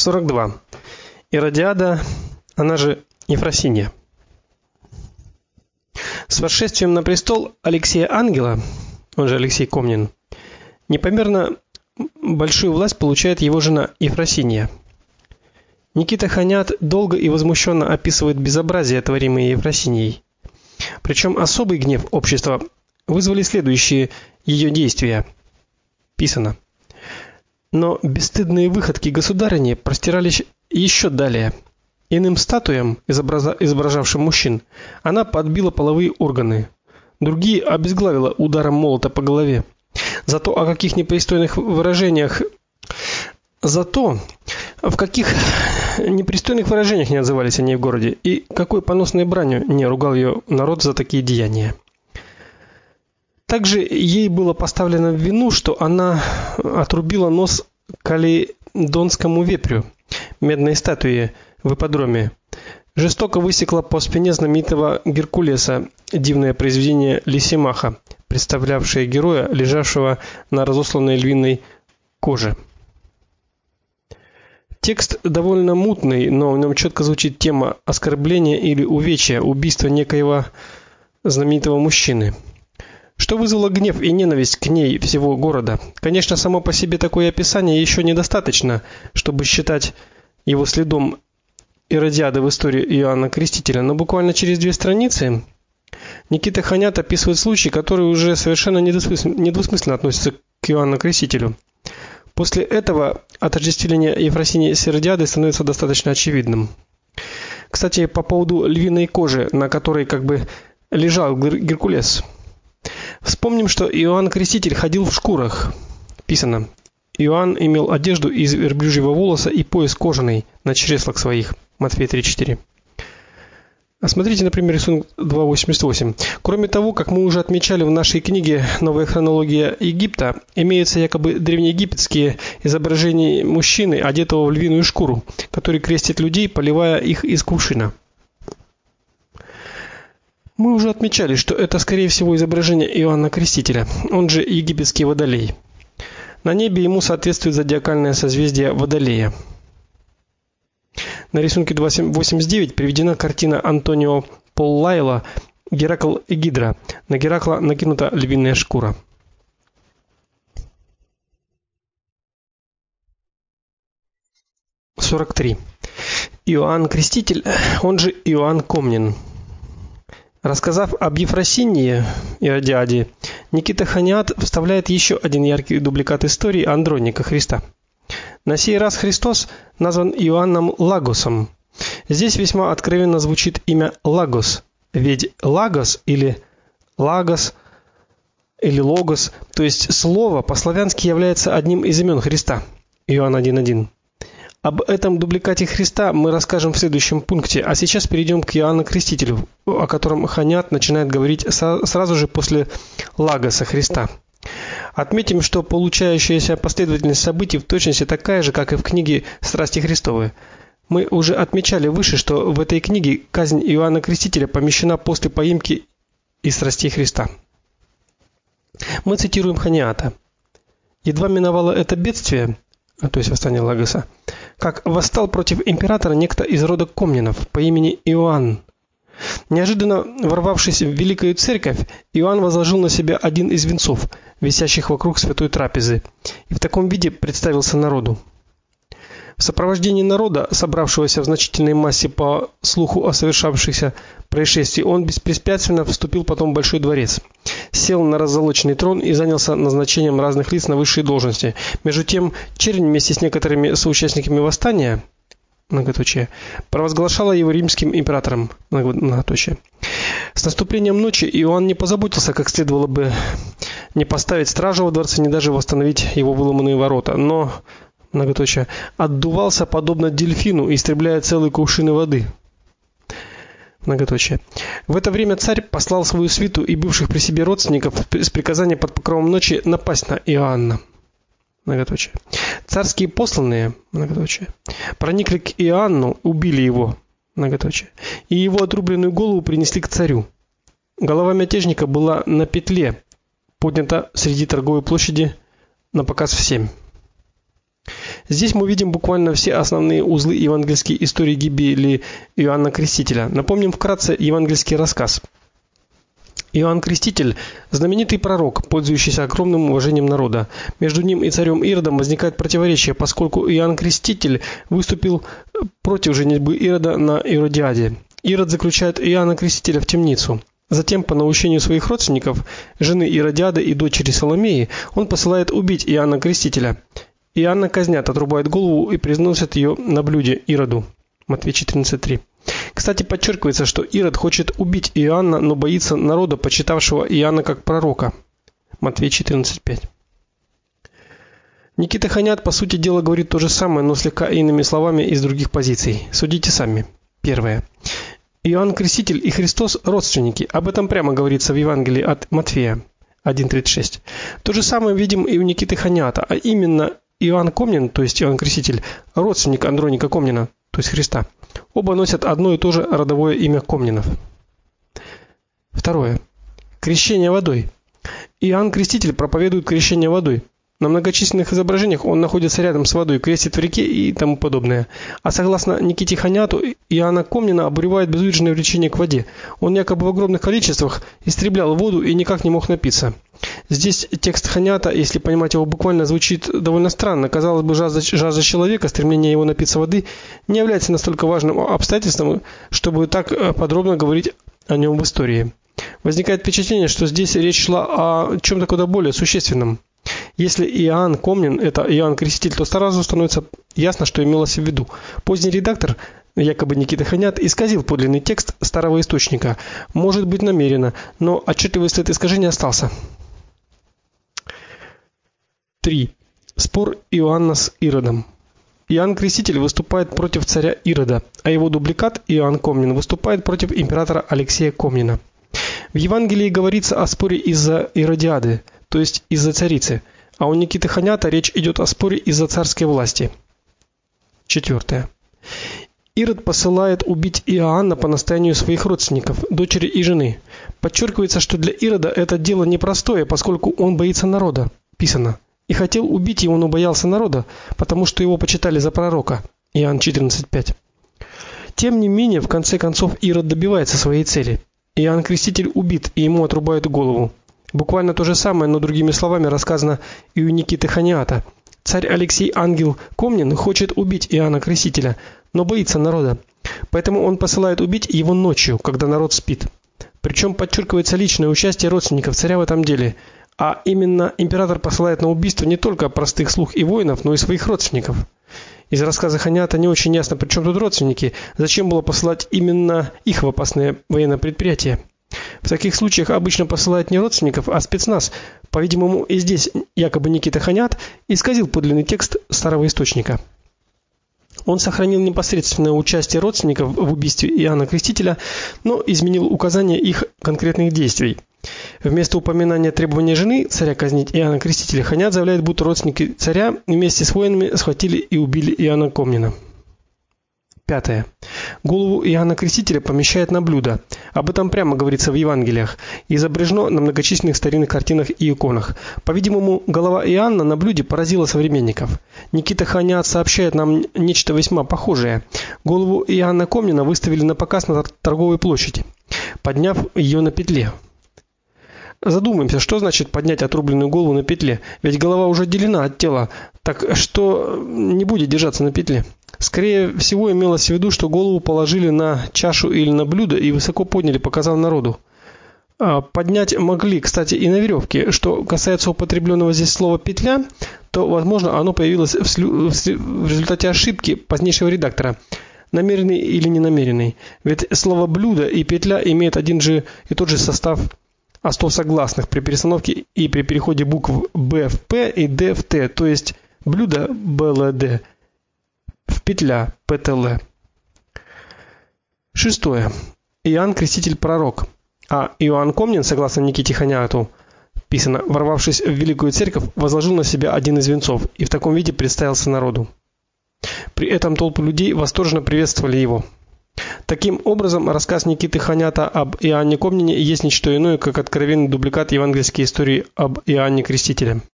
42. Иродиада, она же Ефросинья. С восшествием на престол Алексея Ангела, он же Алексей Комнин, непомерно большую власть получает его жена Ефросинья. Никита Ханят долго и возмущенно описывает безобразие, творимое Ефросиньей. Причем особый гнев общества вызвали следующие ее действия. Писано: но бесстыдные выходки государыни простирались еще далее. Иным статуям, изображавшим мужчин, она подбила половые органы, другие обезглавила ударом молота по голове. Зато в каких непристойных выражениях не отзывались они в городе, и какой поносной бранью не ругал ее народ за такие деяния. Также ей было поставлено в вину, что она отрубила нос каледонскому вепрю, медной статуе в ипподроме. Жестоко высекла по спине знаменитого Геркулеса дивное произведение Лисимаха, представлявшее героя, лежавшего на разосланной львиной коже. Текст довольно мутный, но в нем четко звучит тема оскорбления или увечья, убийства некоего знаменитого мужчины. Что вызвало гнев и ненависть к ней всего города? Конечно, само по себе такое описание еще недостаточно, чтобы считать его следом Иродиады в истории Иоанна Крестителя, но буквально через 2 страницы Никита Ханят описывает случай, который уже совершенно недвусмысленно относится к Иоанну Крестителю. После этого отождествление Ефросиньи с Иродиадой становится достаточно очевидным. Кстати, по поводу львиной кожи, на которой как бы лежал Геркулес. Вспомним, что Иоанн Креститель ходил в шкурах. Писано: Иоанн имел одежду из верблюжьего волоса и пояс кожаный на чреслах своих. Матфея 3:4. Смотрите, например, рисунок 2.88. Кроме того, как мы уже отмечали в нашей книге «Новая хронология Египта», имеются якобы древнеегипетские изображения мужчины, одетого в львиную шкуру, который крестит людей, поливая их из кувшина. Мы уже отмечали, что это, скорее всего, изображение Иоанна Крестителя, он же египетский Водолей. На небе ему соответствует зодиакальное созвездие Водолея. На рисунке 2.89 приведена картина Антонио Поллайла «Геракл и Гидра». На Геракла накинута львиная шкура. – 43. Иоанн Креститель, он же Иоанн Комнин. Рассказав об Ефросинье и Иродиаде, Никита Ханят вставляет еще один яркий дубликат истории Андроника Христа. На сей раз Христос назван Иоанном Лагосом. Здесь весьма откровенно звучит имя Лагос, ведь Лагос или Лагос или Логос, то есть слово по-славянски является одним из имен Христа. Иоанн 1:1. Об этом дубликате Христа мы расскажем в следующем пункте, а сейчас перейдем к Иоанну Крестителю, о котором Ханят начинает говорить сразу же после Лагоса Христа. Отметим, что получающаяся последовательность событий в точности такая же, как и в книге «Страсти Христовы». Мы уже отмечали выше, что в этой книге казнь Иоанна Крестителя помещена после поимки и страстей Христа. Мы цитируем Ханиата. «Едва миновало это бедствие, то есть восстание Лагоса, как восстал против императора некто из рода Комнинов по имени Иоанн. Неожиданно ворвавшись в великую церковь, Иоанн возложил на себя один из венцов, висящих вокруг святой трапезы, и в таком виде представился народу. В сопровождении народа, собравшегося в значительной массе по слуху о совершавшихся происшествии, он беспрепятственно вступил потом в большой дворец, сел на раззолоченный трон и занялся назначением разных лиц на высшие должности. Между тем, чернь вместе с некоторыми соучастниками восстания провозглашала его римским императором. С наступлением ночи Иоанн не позаботился, как следовало бы, не поставить стражу во дворце, не даже восстановить его выломанные ворота, но отдувался подобно дельфину, истребляя целые кувшины воды. В это время царь послал свою свиту и бывших при себе родственников с приказанием под покровом ночи напасть на Иоанна. Царские посланные, проникли к Иоанну, убили его, и его отрубленную голову принесли к царю. Голова мятежника была на петле, поднята среди торговой площади на показ всем. Здесь мы видим буквально все основные узлы евангельской истории гибели Иоанна Крестителя. Напомним вкратце евангельский рассказ. Иоанн Креститель – знаменитый пророк, пользующийся огромным уважением народа. Между ним и царем Иродом возникает противоречие, поскольку Иоанн Креститель выступил против женитьбы Ирода на Иродиаде. Ирод заключает Иоанна Крестителя в темницу. Затем, по наущению своих родственников, жены Иродиады и дочери Соломеи, он посылает убить Иоанна Крестителя. Иоанна казнят, отрубают голову и приносят ее на блюде Ироду. Матфея 14:3. Кстати, подчеркивается, что Ирод хочет убить Иоанна, но боится народа, почитавшего Иоанна как пророка. Матфея 14:5. Никита Ханят, по сути дела, говорит то же самое, но слегка иными словами из других позиций. Судите сами. Первое. Иоанн Креститель и Христос родственники. Об этом прямо говорится в Евангелии от Матфея 1:36. То же самое видим и у Никиты Ханята, а именно Иоанн Комнин, то есть Иоанн Креститель, родственник Андроника Комнина, то есть Христа. Оба носят одно и то же родовое имя Комнинов. Второе. Крещение водой. Иоанн Креститель проповедует крещение водой. На многочисленных изображениях он находится рядом с водой, крестит в реке и тому подобное. А согласно Никите Ханяту, Иоанна Комнина обуревает безудержное влечение к воде. Он якобы в огромных количествах истреблял воду и никак не мог напиться. Здесь текст Ханята, если понимать его буквально, звучит довольно странно. Казалось бы, жажда человека, стремление его напиться воды, не является настолько важным обстоятельством, чтобы так подробно говорить о нем в истории. Возникает впечатление, что здесь речь шла о чем-то куда более существенном. Если Иоанн Комнин – это Иоанн Креститель, то сразу становится ясно, что имелось в виду. Поздний редактор, якобы Никита Ханят, исказил подлинный текст старого источника. Может быть намеренно, но отчетливый след искажения остался. 3. Спор Иоанна с Иродом. Иоанн Креститель выступает против царя Ирода, а его дубликат Иоанн Комнин выступает против императора Алексея Комнина. В Евангелии говорится о споре из-за Иродиады, то есть из-за царицы, а у Никиты Ханята речь идет о споре из-за царской власти. 4. Ирод посылает убить Иоанна по настоянию своих родственников, дочери и жены. Подчеркивается, что для Ирода это дело непростое, поскольку он боится народа. Писано: «И хотел убить его, но боялся народа, потому что его почитали за пророка». Иоанн 14:5. Тем не менее, в конце концов Ирод добивается своей цели. Иоанн Креститель убит, и ему отрубают голову. Буквально то же самое, но другими словами рассказано и у Никиты Ханята. Царь Алексей Ангел Комнин хочет убить Иоанна Крестителя, но боится народа. Поэтому он посылает убить его ночью, когда народ спит. Причем подчеркивается личное участие родственников царя в этом деле. А именно император посылает на убийство не только простых слуг и воинов, но и своих родственников. Из рассказа Ханята не очень ясно, при чем тут родственники, зачем было посылать именно их в опасное военное предприятие. В таких случаях обычно посылают не родственников, а спецназ. По-видимому, и здесь якобы Никита Ханят исказил подлинный текст старого источника. Он сохранил непосредственное участие родственников в убийстве Иоанна Крестителя, но изменил указания их конкретных действий. Вместо упоминания требования жены царя казнить Иоанна Крестителя, Ханят заявляет, будто родственники царя вместе с воинами схватили и убили Иоанна Комнина. 5. Голову Иоанна Крестителя помещают на блюдо. Об этом прямо говорится в Евангелиях. Изображено на многочисленных старинных картинах и иконах. По-видимому, голова Иоанна на блюде поразила современников. Никита Ханят сообщает нам нечто весьма похожее. Голову Иоанна Комнина выставили на показ на торговой площади, подняв ее на петле. Задумаемся, что значит поднять отрубленную голову на петле? Ведь голова уже отделена от тела. Так что не будет держаться на петле? Скорее всего, имелось в виду, что голову положили на чашу или на блюдо и высоко подняли, показав народу. Поднять могли, кстати, и на веревке. Что касается употребленного здесь слова «петля», то, возможно, оно появилось в результате ошибки позднейшего редактора, намеренный или ненамеренный. Ведь слово «блюдо» и «петля» имеют один же и тот же состав остов согласных при перестановке и при переходе букв Б в П и Д в Т, то есть блюдо БЛД в петля ПТЛ. 6. Иоанн Креститель пророк, а Иоанн Комнин, согласно Никите Ханяту, писано, ворвавшись в Великую Церковь, возложил на себя один из венцов и в таком виде представился народу. При этом толпы людей восторженно приветствовали его. Таким образом, рассказ Никиты Ханята об Иоанне Комнине есть не что иное, как откровенный дубликат евангельской истории об Иоанне Крестителе.